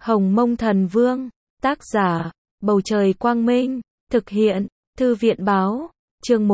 Hồng Mông Thần Vương, tác giả, Bầu Trời Quang Minh, thực hiện, Thư viện Báo, chương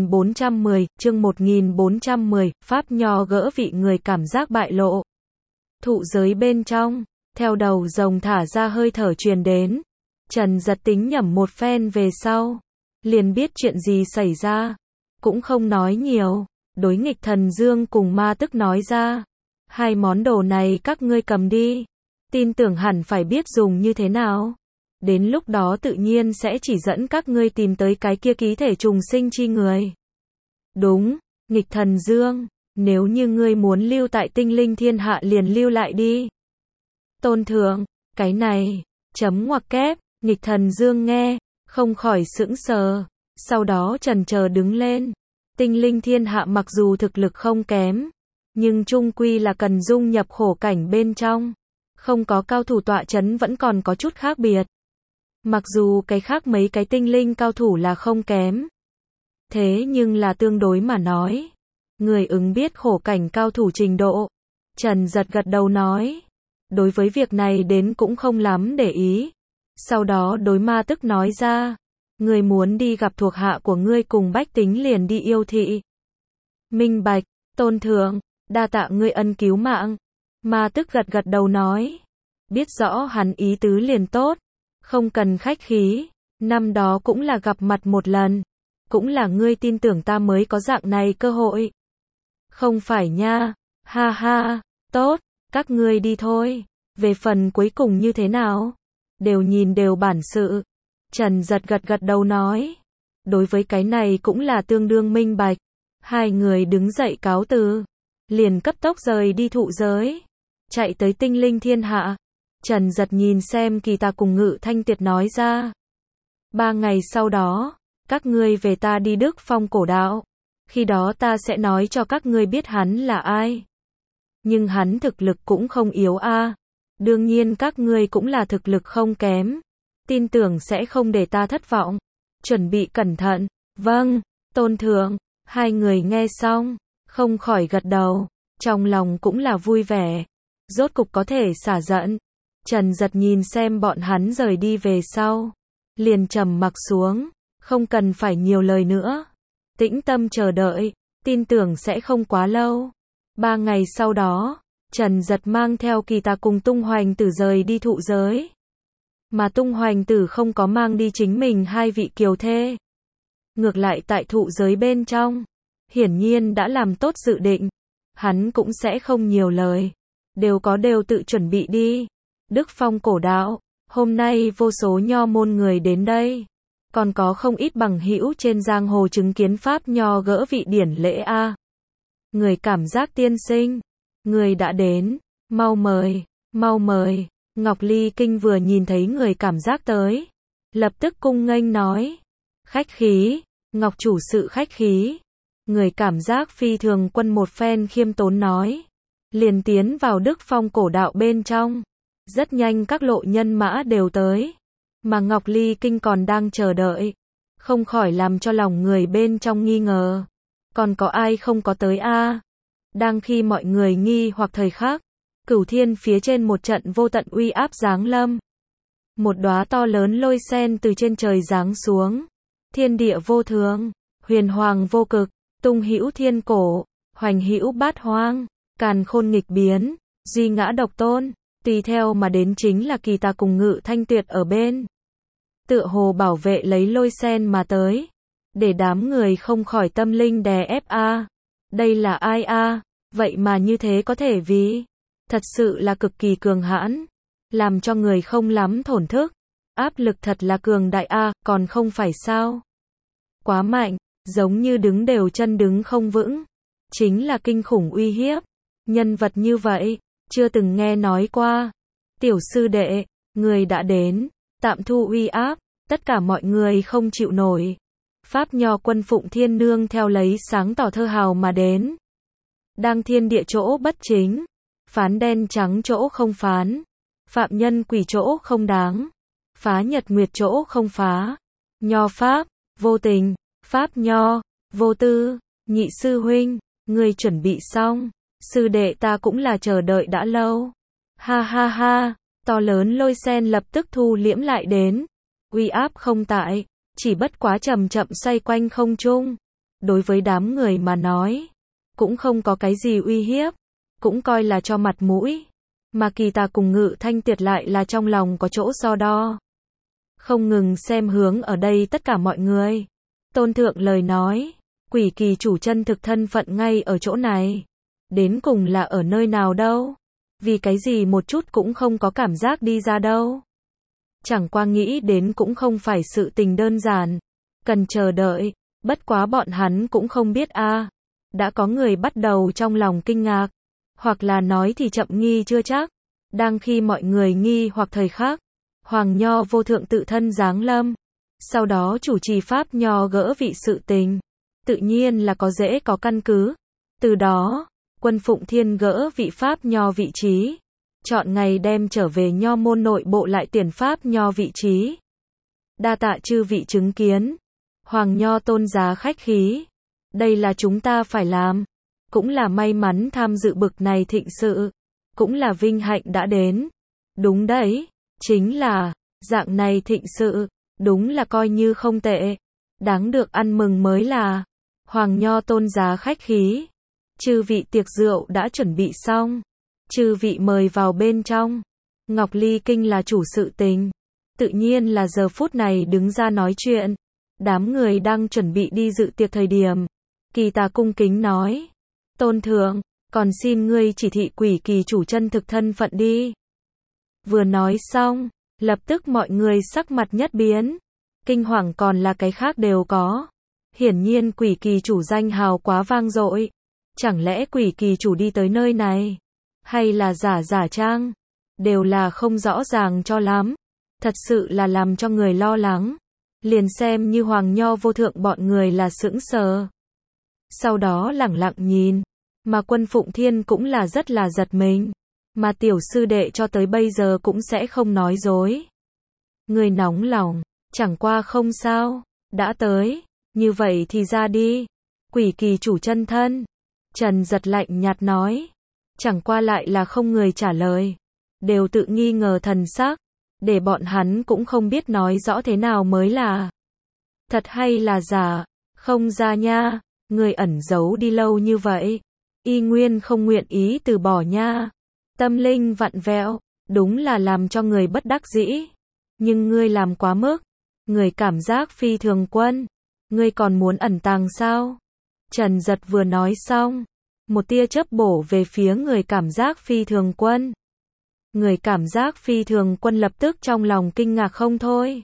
1410, Pháp Nho gỡ vị người cảm giác bại lộ. Thụ giới bên trong, theo đầu rồng thả ra hơi thở truyền đến. Trần Giật tính nhẩm một phen về sau, liền biết chuyện gì xảy ra, cũng không nói nhiều, đối nghịch thần dương cùng ma tức nói ra. Hai món đồ này các ngươi cầm đi, tin tưởng hẳn phải biết dùng như thế nào. Đến lúc đó tự nhiên sẽ chỉ dẫn các ngươi tìm tới cái kia ký thể trùng sinh chi người. Đúng, nghịch thần dương, nếu như ngươi muốn lưu tại tinh linh thiên hạ liền lưu lại đi. Tôn thượng, cái này, chấm ngoặc kép, nghịch thần dương nghe, không khỏi sững sờ, sau đó chần chờ đứng lên. Tinh linh thiên hạ mặc dù thực lực không kém, nhưng chung quy là cần dung nhập khổ cảnh bên trong. Không có cao thủ tọa chấn vẫn còn có chút khác biệt. Mặc dù cái khác mấy cái tinh linh cao thủ là không kém, thế nhưng là tương đối mà nói, người ứng biết khổ cảnh cao thủ trình độ. Trần Giật gật đầu nói, đối với việc này đến cũng không lắm để ý. Sau đó đối ma tức nói ra, người muốn đi gặp thuộc hạ của ngươi cùng bách tính liền đi yêu thị. Minh bạch, tôn thượng, đa tạ ngươi ân cứu mạng. Ma tức gật gật đầu nói, biết rõ hắn ý tứ liền tốt, không cần khách khí, năm đó cũng là gặp mặt một lần, cũng là ngươi tin tưởng ta mới có dạng này cơ hội. Không phải nha, ha ha, tốt, các ngươi đi thôi, về phần cuối cùng như thế nào, đều nhìn đều bản sự. Trần Giật gật gật đầu nói, đối với cái này cũng là tương đương minh bạch. Hai người đứng dậy cáo từ, liền cấp tốc rời đi thụ giới, chạy tới tinh linh thiên hạ. Trần Giật nhìn xem Kỳ Tà cùng Ngự Thanh Tiệt nói ra, 3 ngày sau đó, các ngươi về ta đi Đức Phong cổ đạo, khi đó ta sẽ nói cho các ngươi biết hắn là ai. Nhưng hắn thực lực cũng không yếu a, đương nhiên các ngươi cũng là thực lực không kém, tin tưởng sẽ không để ta thất vọng, chuẩn bị cẩn thận. Vâng, tôn thượng. Hai người nghe xong, không khỏi gật đầu, trong lòng cũng là vui vẻ, rốt cục có thể xả giận. Trần Giật nhìn xem bọn hắn rời đi về sau, liền trầm mặc xuống, không cần phải nhiều lời nữa, tĩnh tâm chờ đợi, tin tưởng sẽ không quá lâu. 3 ngày sau đó, Trần Giật mang theo Kỳ Tà cùng Tung Hoành Tử rời đi thụ giới, mà Tung Hoành Tử không có mang đi chính mình hai vị kiều thê. Ngược lại tại thụ giới bên trong, hiển nhiên đã làm tốt dự định, hắn cũng sẽ không nhiều lời, đều tự chuẩn bị đi. Đức Phong cổ đạo, hôm nay vô số nho môn người đến đây, còn có không ít bằng hữu trên giang hồ chứng kiến Pháp Nho gỡ vị điển lễ a. Người cảm giác tiên sinh, người đã đến, mau mời, mau mời. Ngọc Ly Kinh vừa nhìn thấy người cảm giác tới, lập tức cung nghênh nói, khách khí, Ngọc chủ sự khách khí. Người cảm giác phi thường quân một phen khiêm tốn nói, liền tiến vào Đức Phong cổ đạo bên trong. Rất nhanh các lộ nhân mã đều tới, mà Ngọc Ly Kinh còn đang chờ đợi, không khỏi làm cho lòng người bên trong nghi ngờ, còn có ai không có tới a? Đang khi mọi người nghi hoặc thời khắc, Cửu Thiên phía trên một trận vô tận uy áp giáng lâm. Một đóa to lớn lôi sen từ trên trời giáng xuống, thiên địa vô thường, huyền hoàng vô cực, tung hữu thiên cổ, hoành hữu bát hoang, càn khôn nghịch biến, duy ngã độc tôn. Tùy theo mà đến chính là Kỳ Tà cùng Ngự Thanh Tuyệt ở bên, tựa hồ bảo vệ lấy lôi sen mà tới, để đám người không khỏi tâm linh đè ép a. Đây là ai a? Vậy mà như thế có thể vì, thật sự là cực kỳ cường hãn, làm cho người không lắm thổn thức, áp lực thật là cường đại a, còn không phải sao? Quá mạnh, giống như đứng đều chân đứng không vững, chính là kinh khủng uy hiếp, nhân vật như vậy chưa từng nghe nói qua. Tiểu sư đệ, người đã đến, tạm thu uy áp, tất cả mọi người không chịu nổi. Pháp Nho quân Phụng Thiên nương theo lấy sáng tỏ thơ hào mà đến. Đang thiên địa chỗ bất chính, phán đen trắng chỗ không phán, phạm nhân quỷ chỗ không đáng, phá nhật nguyệt chỗ không phá. Nho Pháp, vô tình, Pháp Nho, vô tư. Nhị sư huynh, người chuẩn bị xong, sư đệ ta cũng là chờ đợi đã lâu. Ha ha ha, To lớn lôi sen lập tức thu liễm lại đến. Uy áp không tại, chỉ bất quá chậm chậm xoay quanh không trung. Đối với đám người mà nói, cũng không có cái gì uy hiếp, cũng coi là cho mặt mũi. Mà Kỳ Tà cùng Ngự Thanh Tiệt lại là trong lòng có chỗ so đo. Không ngừng xem hướng ở đây tất cả mọi người. Tôn thượng lời nói, Quỷ Kỳ chủ chân thực thân phận ngay ở chỗ này. Đến cùng là ở nơi nào đâu? Vì cái gì một chút cũng không có cảm giác đi ra đâu? Chẳng qua nghĩ đến cũng không phải sự tình đơn giản. Cần chờ đợi, bất quá bọn hắn cũng không biết a. Đã có người bắt đầu trong lòng kinh ngạc. Hoặc là nói thì chậm nghi chưa chắc. Đang khi mọi người nghi hoặc thời khắc, Hoàng Nho vô thượng tự thân giáng lâm. Sau đó chủ trì pháp nho gỡ vị sự tình. Tự nhiên là có dễ có căn cứ. Từ đó, Quân Phụng Thiên gỡ vị pháp nho vị trí. Chọn ngày đem trở về nho môn nội bộ lại tiền pháp nho vị trí. Đa tạ chư vị chứng kiến. Hoàng Nho tôn giá khách khí. Đây là chúng ta phải làm. Cũng là may mắn tham dự bực này thịnh sự. Cũng là vinh hạnh đã đến. Đúng đấy, chính là, dạng này thịnh sự, đúng là coi như không tệ. Đáng được ăn mừng mới là. Hoàng Nho tôn giá khách khí. Chư vị tiệc rượu đã chuẩn bị xong. Chư vị mời vào bên trong. Ngọc Ly Kinh là chủ sự tình. Tự nhiên là giờ phút này đứng ra nói chuyện. Đám người đang chuẩn bị đi dự tiệc thời điểm. Kỳ Tà cung kính nói. Tôn thượng, còn xin ngươi chỉ thị Quỷ Kỳ chủ chân thực thân phận đi. Vừa nói xong, lập tức mọi người sắc mặt nhất biến. Kinh hoàng còn là cái khác đều có. Hiển nhiên Quỷ Kỳ chủ danh hào quá vang dội. Chẳng lẽ Quỷ Kỳ chủ đi tới nơi này? Hay là giả trang? Đều là không rõ ràng cho lắm. Thật sự là làm cho người lo lắng. Liền xem như Hoàng Nho vô thượng bọn người là sững sờ. Sau đó lẳng lặng nhìn. Mà Quân Phụng Thiên cũng là rất là giật mình. Mà tiểu sư đệ cho tới bây giờ cũng sẽ không nói dối. Người nóng lòng, chẳng qua không sao. Đã tới, như vậy thì ra đi. Quỷ Kỳ chủ chân thân. Trần Giật lạnh nhạt nói. Chẳng qua lại là không người trả lời. Đều tự nghi ngờ thần sắc. Để bọn hắn cũng không biết nói rõ thế nào mới là thật hay là giả. Không ra nha. Người ẩn giấu đi lâu như vậy. Y nguyên không nguyện ý từ bỏ nha. Tâm linh vặn vẹo. Đúng là làm cho người bất đắc dĩ. Nhưng ngươi làm quá mức. Người cảm giác phi thường quân. Ngươi còn muốn ẩn tàng sao? Trần Giật vừa nói xong. Một tia chớp bổ về phía người cảm giác phi thường quân. Người cảm giác phi thường quân lập tức trong lòng kinh ngạc không thôi.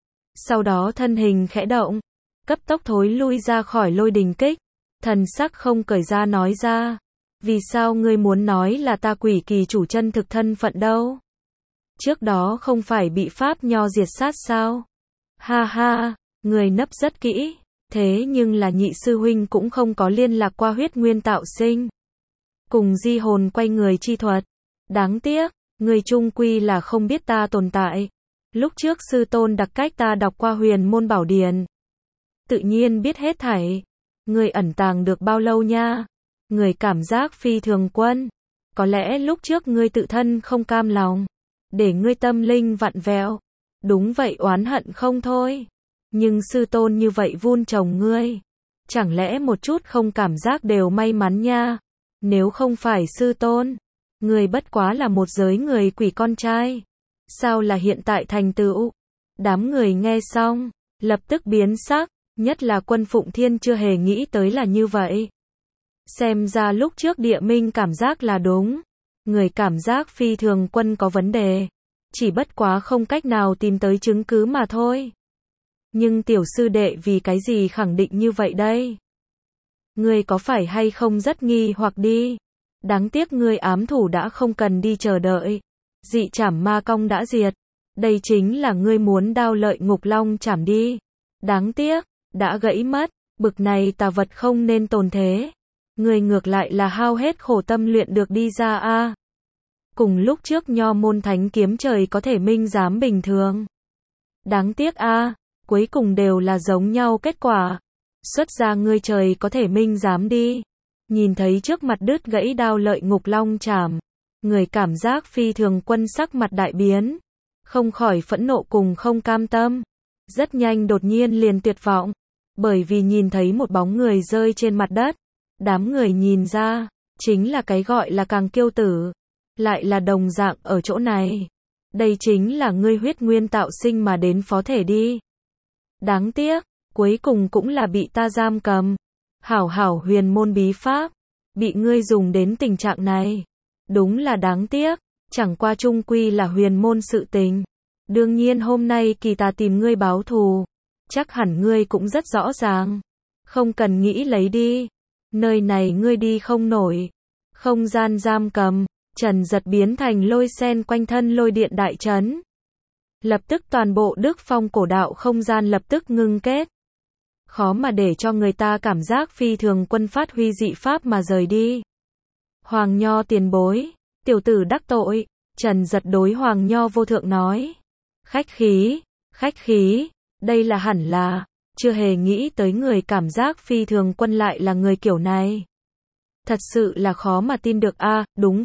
Sau đó thân hình khẽ động. Cấp tốc thối lui ra khỏi lôi đình kích. Thần sắc không cởi ra nói ra. Vì sao ngươi muốn nói là ta Quỷ Kỳ chủ chân thực thân phận đâu? Trước đó không phải bị pháp nho diệt sát sao? Ha ha, người nấp rất kỹ. Thế nhưng là nhị sư huynh cũng không có liên lạc qua huyết nguyên tạo sinh. Cùng di hồn quay người chi thuật. Đáng tiếc, người chung quy là không biết ta tồn tại. Lúc trước sư tôn đặc cách ta đọc qua huyền môn bảo điển. Tự nhiên biết hết thảy. Người ẩn tàng được bao lâu nha? Người cảm giác phi thường quân. Có lẽ lúc trước ngươi tự thân không cam lòng. Để ngươi tâm linh vặn vẹo. Đúng vậy oán hận không thôi. Nhưng sư tôn như vậy vun trồng ngươi. Chẳng lẽ một chút không cảm giác đều may mắn nha? Nếu không phải sư tôn. Ngươi bất quá là một giới người quỷ con trai. Sao là hiện tại thành tựu? Đám người nghe xong. Lập tức biến sắc. Nhất là Quân Phụng Thiên chưa hề nghĩ tới là như vậy. Xem ra lúc trước địa minh cảm giác là đúng. Người cảm giác phi thường quân có vấn đề. Chỉ bất quá không cách nào tìm tới chứng cứ mà thôi. Nhưng tiểu sư đệ vì cái gì khẳng định như vậy đây? Ngươi có phải hay không rất nghi hoặc đi? Đáng tiếc ngươi ám thủ đã không cần đi chờ đợi. Dị trảm ma cong đã diệt. Đây chính là ngươi muốn đao lợi ngục long trảm đi. Đáng tiếc, đã gãy mất. Bực này tà vật không nên tồn thế. Ngươi ngược lại là hao hết khổ tâm luyện được đi ra a. Cùng lúc trước nho môn thánh kiếm trời có thể minh giám bình thường. Đáng tiếc a, cuối cùng đều là giống nhau kết quả. Xuất ra ngươi trời có thể minh giám đi. Nhìn thấy trước mặt đứt gãy đao lợi ngục long trảm. Người cảm giác phi thường quân sắc mặt đại biến, không khỏi phẫn nộ cùng không cam tâm. Rất nhanh đột nhiên liền tuyệt vọng, bởi vì nhìn thấy một bóng người rơi trên mặt đất. Đám người nhìn ra, chính là cái gọi là Càng Kiêu Tử, lại là đồng dạng ở chỗ này. Đây chính là ngươi huyết nguyên tạo sinh mà đến phó thể đi. Đáng tiếc, cuối cùng cũng là bị ta giam cầm. Hảo hảo huyền môn bí pháp, bị ngươi dùng đến tình trạng này. Đúng là đáng tiếc, chẳng qua chung quy là huyền môn sự tình. Đương nhiên hôm nay kỳ ta tìm ngươi báo thù, chắc hẳn ngươi cũng rất rõ ràng. Không cần nghĩ lấy đi, nơi này ngươi đi không nổi. Không gian giam cầm, Trần Giật biến thành lôi sen quanh thân lôi điện đại trấn. Lập tức toàn bộ Đức Phong cổ đạo không gian lập tức ngưng kết. Khó mà để cho người ta cảm giác phi thường quân phát huy dị pháp mà rời đi. Hoàng Nho tiền bối, tiểu tử đắc tội, Trần Giật đối Hoàng Nho vô thượng nói. Khách khí, đây là hẳn là, chưa hề nghĩ tới người cảm giác phi thường quân lại là người kiểu này. Thật sự là khó mà tin được a, đúng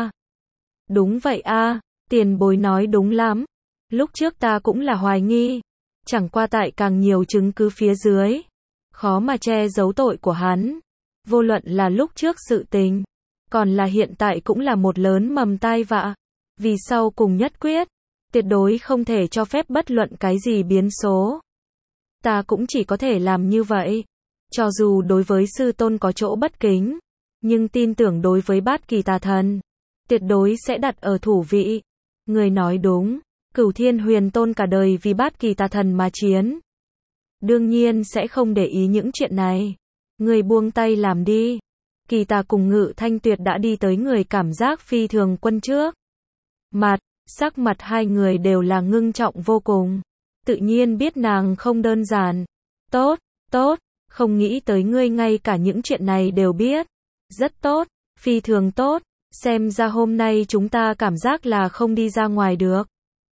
vậy a, tiền bối nói đúng lắm. Lúc trước ta cũng là hoài nghi, chẳng qua tại càng nhiều chứng cứ phía dưới, khó mà che giấu tội của hắn. Vô luận là lúc trước sự tình, còn là hiện tại cũng là một lớn mầm tai vạ. Vì sau cùng nhất quyết, tuyệt đối không thể cho phép bất luận cái gì biến số. Ta cũng chỉ có thể làm như vậy. Cho dù đối với sư tôn có chỗ bất kính, nhưng tin tưởng đối với Bát Kỳ Tà Thần, tuyệt đối sẽ đặt ở thủ vị. Người nói đúng, Cửu Thiên Huyền Tôn cả đời vì Bát Kỳ Tà Thần mà chiến. Đương nhiên sẽ không để ý những chuyện này. Người buông tay làm đi. Kỳ Tà cùng Ngự Thanh Tuyệt đã đi tới người cảm giác phi thường quân trước. Sắc mặt hai người đều là ngưng trọng vô cùng. Tự nhiên biết nàng không đơn giản. Tốt, không nghĩ tới ngươi ngay cả những chuyện này đều biết. Rất tốt, phi thường tốt, xem ra hôm nay chúng ta cảm giác là không đi ra ngoài được.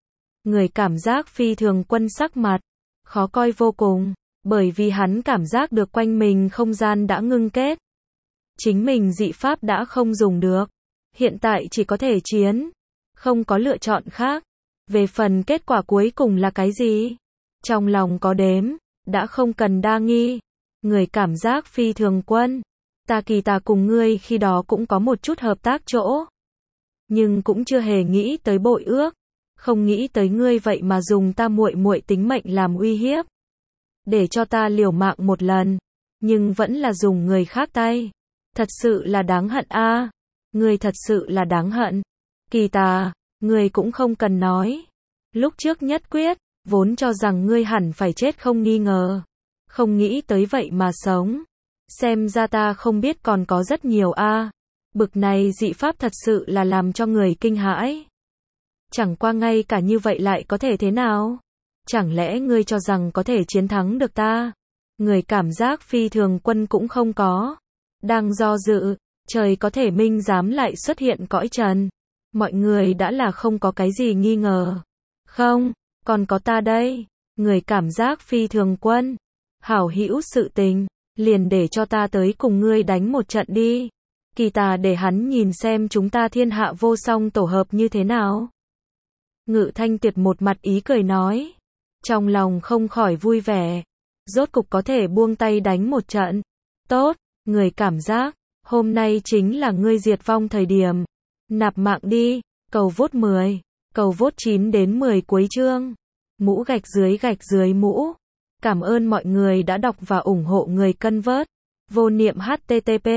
Người cảm giác phi thường quân sắc mặt, khó coi vô cùng, bởi vì hắn cảm giác được quanh mình không gian đã ngưng kết. Chính mình dị pháp đã không dùng được, hiện tại chỉ có thể chiến, không có lựa chọn khác. Về phần kết quả cuối cùng là cái gì? Trong lòng có đếm, đã không cần đa nghi. Người cảm giác phi thường quân, Kỳ ta cùng ngươi khi đó cũng có một chút hợp tác chỗ, nhưng cũng chưa hề nghĩ tới bội ước, không nghĩ tới ngươi vậy mà dùng ta muội muội tính mệnh làm uy hiếp, để cho ta liều mạng một lần, nhưng vẫn là dùng người khác tay. Thật sự là đáng hận a, ngươi thật sự là đáng hận. Kỳ Tà, ngươi cũng không cần nói. Lúc trước nhất quyết, vốn cho rằng ngươi hẳn phải chết không nghi ngờ, không nghĩ tới vậy mà sống. Xem ra ta không biết còn có rất nhiều a. Bực này dị pháp thật sự là làm cho người kinh hãi. Chẳng qua ngay cả như vậy lại có thể thế nào? Chẳng lẽ ngươi cho rằng có thể chiến thắng được ta? Người cảm giác phi thường quân cũng không có. Đang do dự, trời có thể minh dám lại xuất hiện cõi trần. Mọi người đã là không có cái gì nghi ngờ. Không, còn có ta đây. Người cảm giác phi thường quân. Hảo hữu sự tình, liền để cho ta tới cùng ngươi đánh một trận đi. Kỳ Tà để hắn nhìn xem chúng ta thiên hạ vô song tổ hợp như thế nào. Ngự Thanh Tuyệt một mặt ý cười nói. Trong lòng không khỏi vui vẻ. Rốt cục có thể buông tay đánh một trận. Tốt, người cảm giác, hôm nay chính là ngươi diệt vong thời điểm. Nạp mạng đi, cầu vote 10, cầu vote 9 đến 10 cuối chương. Mũ gạch dưới mũ. Cảm ơn mọi người đã đọc và ủng hộ người cân vớt. Vô niệm http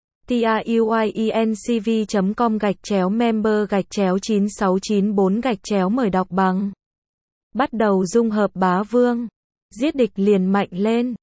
truyencv.com/member/9694 mời đọc bằng. Bắt đầu dung hợp bá vương. Giết địch liền mạnh lên.